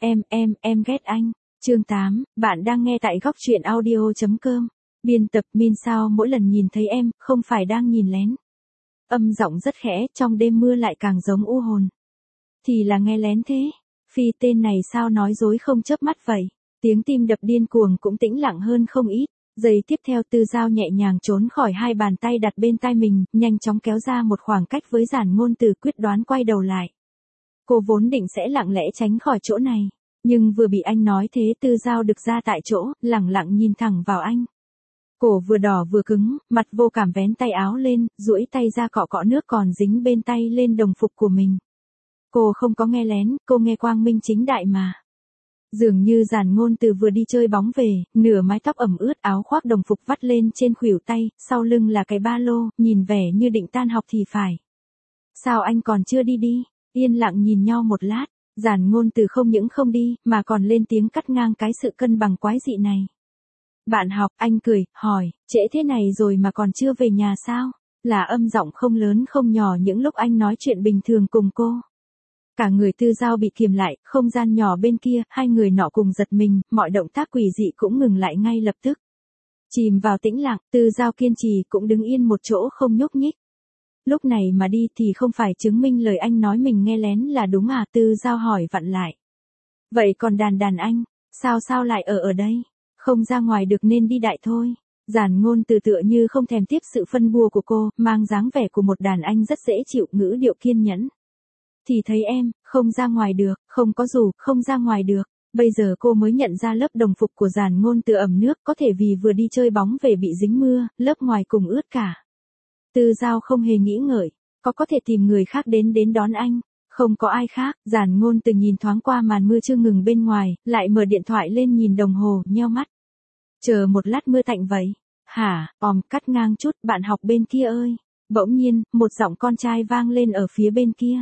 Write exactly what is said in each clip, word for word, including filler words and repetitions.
Em, em, em ghét anh. Chương tám, bạn đang nghe tại góc truyện audio.com. Biên tập Min sao mỗi lần nhìn thấy em, không phải đang nhìn lén. Âm giọng rất khẽ, trong đêm mưa lại càng giống u hồn. Thì là nghe lén thế. Phi tên này sao nói dối không chớp mắt vậy. Tiếng tim đập điên cuồng cũng tĩnh lặng hơn không ít. Giây tiếp theo Tư Giao nhẹ nhàng trốn khỏi hai bàn tay đặt bên tai mình, nhanh chóng kéo ra một khoảng cách với Giản Ngôn Từ, quyết đoán quay đầu lại. Cô vốn định sẽ lặng lẽ tránh khỏi chỗ này, nhưng vừa bị anh nói thế Tư Giao đực ra tại chỗ, lẳng lặng nhìn thẳng vào anh. Cổ vừa đỏ vừa cứng, mặt vô cảm vén tay áo lên, duỗi tay ra cọ cọ nước còn dính bên tay lên đồng phục của mình. Cô không có nghe lén, cô nghe quang minh chính đại mà. Dường như Giản Ngôn Từ vừa đi chơi bóng về, nửa mái tóc ẩm ướt, áo khoác đồng phục vắt lên trên khuỷu tay, sau lưng là cái ba lô, nhìn vẻ như định tan học thì phải. Sao anh còn chưa đi đi? Yên lặng nhìn nhau một lát, Giản Ngôn Từ không những không đi, mà còn lên tiếng cắt ngang cái sự cân bằng quái dị này. Bạn học, anh cười, hỏi, trễ thế này rồi mà còn chưa về nhà sao? Là âm giọng không lớn không nhỏ những lúc anh nói chuyện bình thường cùng cô. Cả người Tư Giao bị kiềm lại, không gian nhỏ bên kia, hai người nọ cùng giật mình, mọi động tác quỷ dị cũng ngừng lại ngay lập tức. Chìm vào tĩnh lặng, Tư Giao kiên trì cũng đứng yên một chỗ không nhúc nhích. Lúc này mà đi thì không phải chứng minh lời anh nói mình nghe lén là đúng à? Tư Giao hỏi vặn lại. Vậy còn đàn đàn anh, sao sao lại ở ở đây? Không ra ngoài được nên đi đại thôi. Giản Ngôn Từ tựa như không thèm tiếp sự phân bua của cô, mang dáng vẻ của một đàn anh rất dễ chịu, ngữ điệu kiên nhẫn. Thì thấy em, không ra ngoài được, không có dù, không ra ngoài được. Bây giờ cô mới nhận ra lớp đồng phục của Giản Ngôn Từ ẩm nước, có thể vì vừa đi chơi bóng về bị dính mưa, lớp ngoài cùng ướt cả. Tư Giao không hề nghĩ ngợi, có có thể tìm người khác đến đến đón anh, không có ai khác. Giản Ngôn Từ nhìn thoáng qua màn mưa chưa ngừng bên ngoài, lại mở điện thoại lên nhìn đồng hồ, nheo mắt. Chờ một lát mưa tạnh vậy. Hả, òm, cắt ngang chút, bạn học bên kia ơi. Bỗng nhiên, một giọng con trai vang lên ở phía bên kia.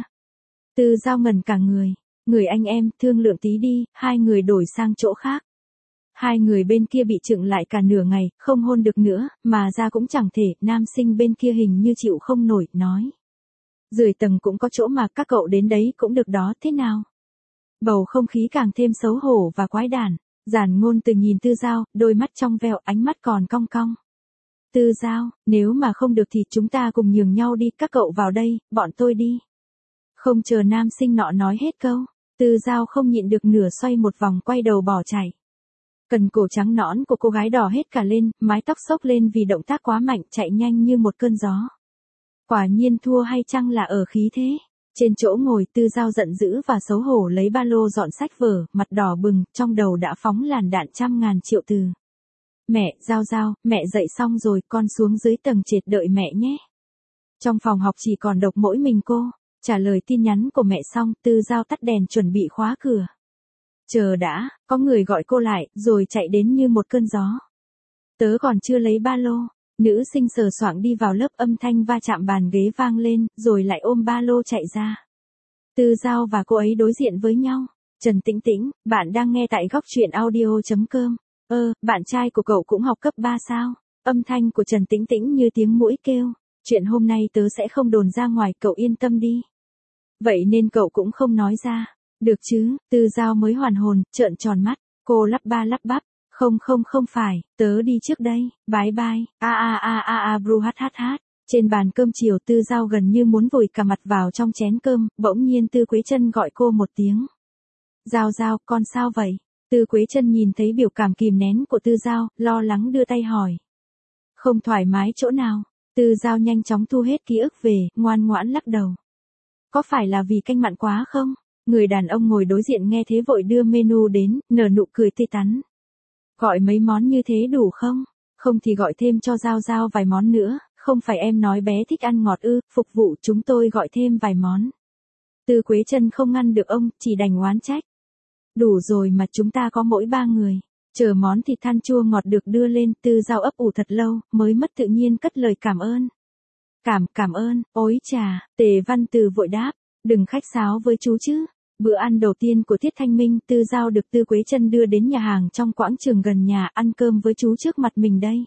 Tư Giao ngẩn cả người, người anh em, thương lượng tí đi, hai người đổi sang chỗ khác. Hai người bên kia bị chựng lại cả nửa ngày, không hôn được nữa, mà ra cũng chẳng thể, nam sinh bên kia hình như chịu không nổi, nói. Dưới tầng cũng có chỗ mà các cậu đến đấy cũng được đó, thế nào? Bầu không khí càng thêm xấu hổ và quái đản. Giản Ngôn Từ nhìn Tư Giao, đôi mắt trong veo, ánh mắt còn cong cong. Tư Giao, nếu mà không được thì chúng ta cùng nhường nhau đi, các cậu vào đây, bọn tôi đi. Không chờ nam sinh nọ nói hết câu, Tư Giao không nhịn được nửa xoay một vòng quay đầu bỏ chạy. Cần cổ trắng nõn của cô gái đỏ hết cả lên, mái tóc xốc lên vì động tác quá mạnh, chạy nhanh như một cơn gió. Quả nhiên thua hay chăng là ở khí thế. Trên chỗ ngồi Tư Giao giận dữ và xấu hổ lấy ba lô dọn sách vở, mặt đỏ bừng, trong đầu đã phóng làn đạn trăm ngàn triệu từ. Mẹ, Giao Giao, mẹ dậy xong rồi, con xuống dưới tầng trệt đợi mẹ nhé. Trong phòng học chỉ còn độc mỗi mình cô. Trả lời tin nhắn của mẹ xong, Tư Giao tắt đèn chuẩn bị khóa cửa. Chờ đã, có người gọi cô lại, rồi chạy đến như một cơn gió. Tớ còn chưa lấy ba lô. Nữ sinh sờ soạng đi vào lớp, âm thanh va chạm bàn ghế vang lên, rồi lại ôm ba lô chạy ra. Tư Giao và cô ấy đối diện với nhau. Trần Tĩnh Tĩnh, bạn đang nghe tại góc truyện audio.com. Ơ, bạn trai của cậu cũng học cấp ba sao? Âm thanh của Trần Tĩnh Tĩnh như tiếng muỗi kêu. Chuyện hôm nay tớ sẽ không đồn ra ngoài, cậu yên tâm đi. Vậy nên cậu cũng không nói ra. Được chứ? Tư Giao mới hoàn hồn, trợn tròn mắt. Cô lắp ba lắp bắp. Không không không phải, tớ đi trước đây, bye bye, a a a a a bru hát hát hát. Trên bàn cơm chiều Tư Giao gần như muốn vùi cả mặt vào trong chén cơm, bỗng nhiên Tư Quế Chân gọi cô một tiếng. Giao Giao, con sao vậy? Tư Quế Chân nhìn thấy biểu cảm kìm nén của Tư Giao, lo lắng đưa tay hỏi. Không thoải mái chỗ nào? Tư Giao nhanh chóng thu hết ký ức về, ngoan ngoãn lắc đầu. Có phải là vì canh mặn quá không? Người đàn ông ngồi đối diện nghe thế vội đưa menu đến, nở nụ cười tươi tắn. Gọi mấy món như thế đủ không? Không thì gọi thêm cho Giao Giao vài món nữa, không phải em nói bé thích ăn ngọt ư, phục vụ chúng tôi gọi thêm vài món. Tư Quế Chân không ngăn được ông, chỉ đành oán trách. Đủ rồi mà, chúng ta có mỗi ba người. Chờ món thịt than chua ngọt được đưa lên, Tư Giao ấp ủ thật lâu, mới mất tự nhiên cất lời cảm ơn. Cảm, cảm ơn, ối chà, Tề Văn Từ vội đáp, đừng khách sáo với chú chứ. Bữa ăn đầu tiên của Tiết Thanh Minh, Tư Giao được Tư Quế Chân đưa đến nhà hàng trong quãng trường gần nhà, ăn cơm với chú trước mặt mình đây.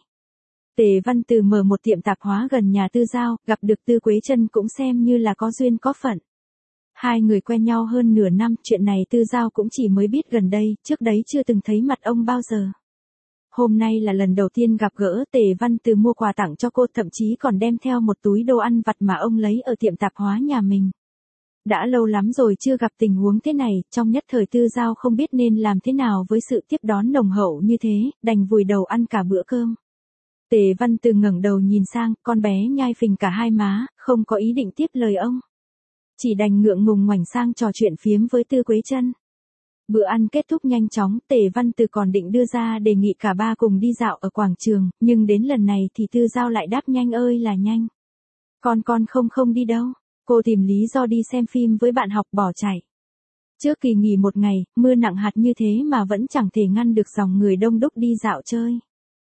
Tề Văn Từ mở một tiệm tạp hóa gần nhà Tư Giao, gặp được Tư Quế Chân cũng xem như là có duyên có phận. Hai người quen nhau hơn nửa năm, chuyện này Tư Giao cũng chỉ mới biết gần đây, trước đấy chưa từng thấy mặt ông bao giờ. Hôm nay là lần đầu tiên gặp gỡ, Tề Văn Từ mua quà tặng cho cô, thậm chí còn đem theo một túi đồ ăn vặt mà ông lấy ở tiệm tạp hóa nhà mình. Đã lâu lắm rồi chưa gặp tình huống thế này, trong nhất thời Tư Giao không biết nên làm thế nào với sự tiếp đón nồng hậu như thế, đành vùi đầu ăn cả bữa cơm. Tề Văn Từ ngẩng đầu nhìn sang, con bé nhai phình cả hai má, không có ý định tiếp lời ông. Chỉ đành ngượng ngùng ngoảnh sang trò chuyện phiếm với Tư Quế Chân. Bữa ăn kết thúc nhanh chóng, Tề Văn Từ còn định đưa ra đề nghị cả ba cùng đi dạo ở quảng trường, nhưng đến lần này thì Tư Giao lại đáp nhanh ơi là nhanh. Con con không không đi đâu, cô tìm lý do đi xem phim với bạn học bỏ chạy. Trước kỳ nghỉ một ngày, mưa nặng hạt như thế mà vẫn chẳng thể ngăn được dòng người đông đúc đi dạo chơi.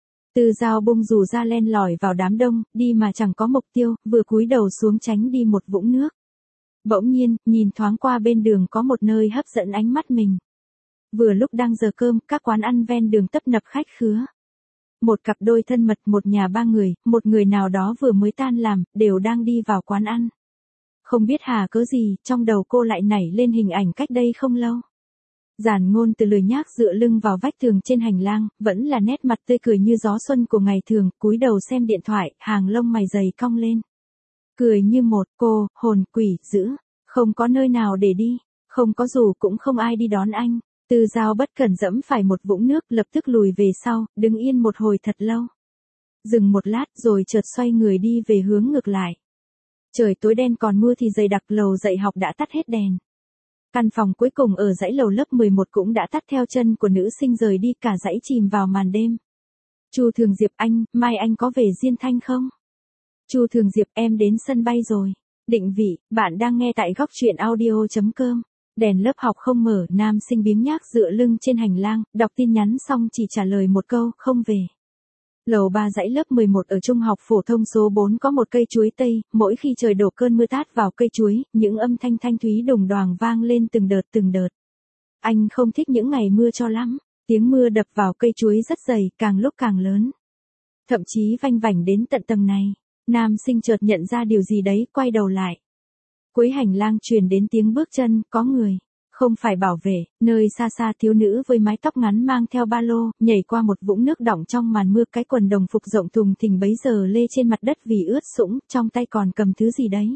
Tư Giao bung dù ra len lỏi vào đám đông, đi mà chẳng có mục tiêu, vừa cúi đầu xuống tránh đi một vũng nước. Bỗng nhiên, nhìn thoáng qua bên đường có một nơi hấp dẫn ánh mắt mình. Vừa lúc đang giờ cơm, các quán ăn ven đường tấp nập khách khứa. Một cặp đôi thân mật, một nhà ba người, một người nào đó vừa mới tan làm, đều đang đi vào quán ăn. Không biết hà cớ gì, trong đầu cô lại nảy lên hình ảnh cách đây không lâu. Giản Ngôn Từ lười nhác dựa lưng vào vách tường trên hành lang, vẫn là nét mặt tươi cười như gió xuân của ngày thường, cúi đầu xem điện thoại, hàng lông mày dày cong lên. Cười như một cô, hồn quỷ, dữ, không có nơi nào để đi, không có dù cũng không ai đi đón anh. Tư Giao bất cẩn dẫm phải một vũng nước, lập tức lùi về sau, đứng yên một hồi thật lâu. Dừng một lát rồi chợt xoay người đi về hướng ngược lại. Trời tối đen còn mưa thì dày đặc, lầu dạy học đã tắt hết đèn. Căn phòng cuối cùng ở dãy lầu lớp mười một cũng đã tắt theo chân của nữ sinh rời đi, cả dãy chìm vào màn đêm. Chu Thường Diệp, anh, mai anh có về Diên Thanh không? Chu Thường Diệp, em đến sân bay rồi. Định vị, bạn đang nghe tại góc truyện audio chấm com. Đèn lớp học không mở, nam sinh biếng nhác dựa lưng trên hành lang, đọc tin nhắn xong chỉ trả lời một câu, không về. Lầu ba dãy lớp mười một ở trung học phổ thông số bốn có một cây chuối tây, mỗi khi trời đổ cơn mưa tát vào cây chuối, những âm thanh thanh thúy đùng đoàng vang lên từng đợt từng đợt. Anh không thích những ngày mưa cho lắm, tiếng mưa đập vào cây chuối rất dày, càng lúc càng lớn. Thậm chí vanh vảnh đến tận tầng này. Nam sinh chợt nhận ra điều gì đấy, quay đầu lại. Cuối hành lang truyền đến tiếng bước chân, có người. Không phải bảo vệ, nơi xa xa thiếu nữ với mái tóc ngắn mang theo ba lô, nhảy qua một vũng nước đọng trong màn mưa, cái quần đồng phục rộng thùng thình bấy giờ lê trên mặt đất vì ướt sũng, trong tay còn cầm thứ gì đấy.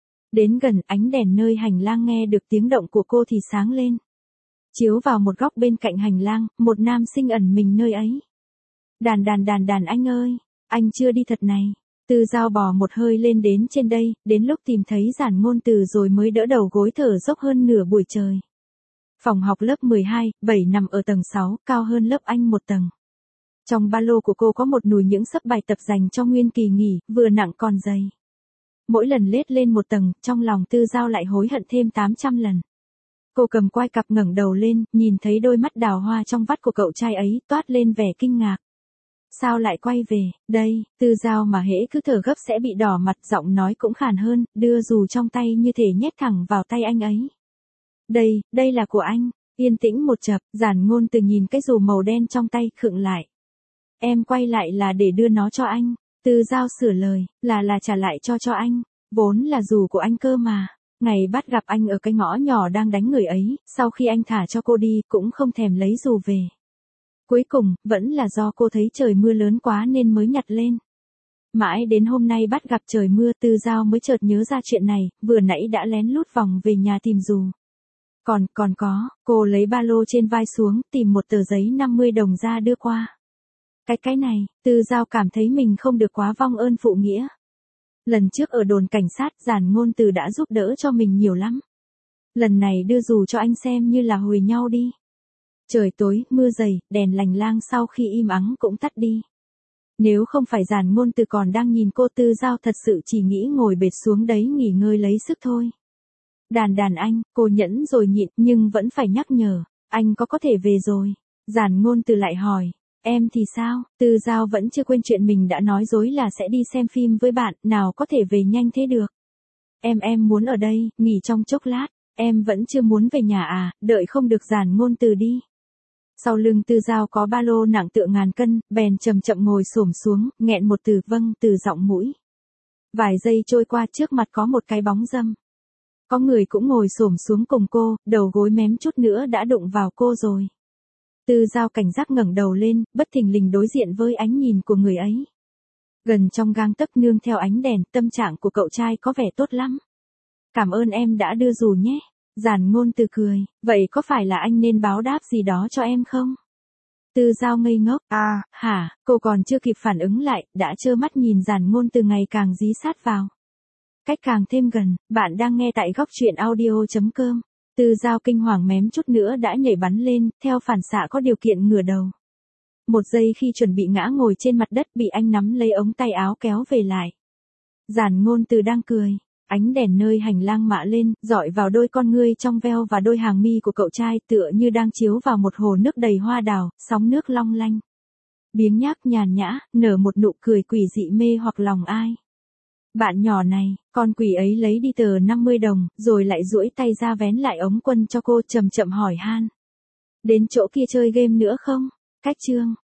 Đến gần, ánh đèn nơi hành lang nghe được tiếng động của cô thì sáng lên. Chiếu vào một góc bên cạnh hành lang, một nam sinh ẩn mình nơi ấy. Đàn đàn đàn đàn anh ơi, anh chưa đi thật này. Tư Giao bò một hơi lên đến trên đây, đến lúc tìm thấy Giản Ngôn Từ rồi mới đỡ đầu gối thở dốc hơn nửa buổi trời. Phòng học lớp mười hai, bảy nằm ở tầng sáu, cao hơn lớp anh một tầng. Trong ba lô của cô có một nùi những sấp bài tập dành cho nguyên kỳ nghỉ, vừa nặng còn dày. Mỗi lần lết lên một tầng, trong lòng Tư Giao lại hối hận thêm tám trăm lần. Cô cầm quai cặp ngẩng đầu lên, nhìn thấy đôi mắt đào hoa trong vắt của cậu trai ấy, toát lên vẻ kinh ngạc. Sao lại quay về, đây, Tư Giao mà hễ cứ thở gấp sẽ bị đỏ mặt, giọng nói cũng khàn hơn, đưa dù trong tay như thể nhét thẳng vào tay anh ấy. Đây, đây là của anh, yên tĩnh một chập, Giản Ngôn Từ nhìn cái dù màu đen trong tay, khựng lại. Em quay lại là để đưa nó cho anh, Tư Giao sửa lời, là là trả lại cho cho anh, vốn là dù của anh cơ mà. Ngày bắt gặp anh ở cái ngõ nhỏ đang đánh người ấy, sau khi anh thả cho cô đi, cũng không thèm lấy dù về. Cuối cùng, vẫn là do cô thấy trời mưa lớn quá nên mới nhặt lên. Mãi đến hôm nay bắt gặp trời mưa, Tư Giao mới chợt nhớ ra chuyện này, vừa nãy đã lén lút vòng về nhà tìm dù. Còn, còn có, cô lấy ba lô trên vai xuống, tìm một tờ giấy năm mươi đồng ra đưa qua. Cái cái này, Tư Giao cảm thấy mình không được quá vong ơn phụ nghĩa. Lần trước ở đồn cảnh sát, Giản Ngôn Từ đã giúp đỡ cho mình nhiều lắm. Lần này đưa dù cho anh xem như là hồi nhau đi. Trời tối, mưa dày, đèn lành lang sau khi im ắng cũng tắt đi. Nếu không phải Giản Ngôn Từ còn đang nhìn cô, Tư Giao thật sự chỉ nghĩ ngồi bệt xuống đấy nghỉ ngơi lấy sức thôi. Đàn đàn anh, cô nhẫn rồi nhịn, nhưng vẫn phải nhắc nhở, anh có có thể về rồi. Giản Ngôn Từ lại hỏi, em thì sao? Tư Giao vẫn chưa quên chuyện mình đã nói dối là sẽ đi xem phim với bạn, nào có thể về nhanh thế được. Em em muốn ở đây, nghỉ trong chốc lát, em vẫn chưa muốn về nhà à, đợi không được Giản Ngôn Từ đi. Sau lưng Tư Giao có ba lô nặng tựa ngàn cân, bèn chậm chậm ngồi xổm xuống, nghẹn một từ vâng từ giọng mũi. Vài giây trôi qua, trước mặt có một cái bóng râm. Có người cũng ngồi xổm xuống cùng cô, đầu gối mém chút nữa đã đụng vào cô rồi. Tư Giao cảnh giác ngẩng đầu lên, bất thình lình đối diện với ánh nhìn của người ấy. Gần trong gang tấc nương theo ánh đèn, tâm trạng của cậu trai có vẻ tốt lắm. Cảm ơn em đã đưa dù nhé. Giản Ngôn Từ cười, vậy có phải là anh nên báo đáp gì đó cho em không? Tư Giao ngây ngốc, à, hả, cô còn chưa kịp phản ứng lại, đã trơ mắt nhìn Giản Ngôn Từ ngày càng dí sát vào. Cách càng thêm gần, bạn đang nghe tại góc truyện audio.com. Tư Giao kinh hoàng mém chút nữa đã nhảy bắn lên, theo phản xạ có điều kiện ngửa đầu. Một giây khi chuẩn bị ngã ngồi trên mặt đất bị anh nắm lấy ống tay áo kéo về lại. Giản Ngôn Từ đang cười. Ánh đèn nơi hành lang mạ lên, dọi vào đôi con ngươi trong veo và đôi hàng mi của cậu trai tựa như đang chiếu vào một hồ nước đầy hoa đào, sóng nước long lanh. Biếng nhác nhàn nhã, nở một nụ cười quỷ dị mê hoặc lòng ai. Bạn nhỏ này, con quỷ ấy lấy đi tờ năm mươi đồng, rồi lại duỗi tay ra vén lại ống quần cho cô chậm chậm hỏi han. Đến chỗ kia chơi game nữa không? Cách chương.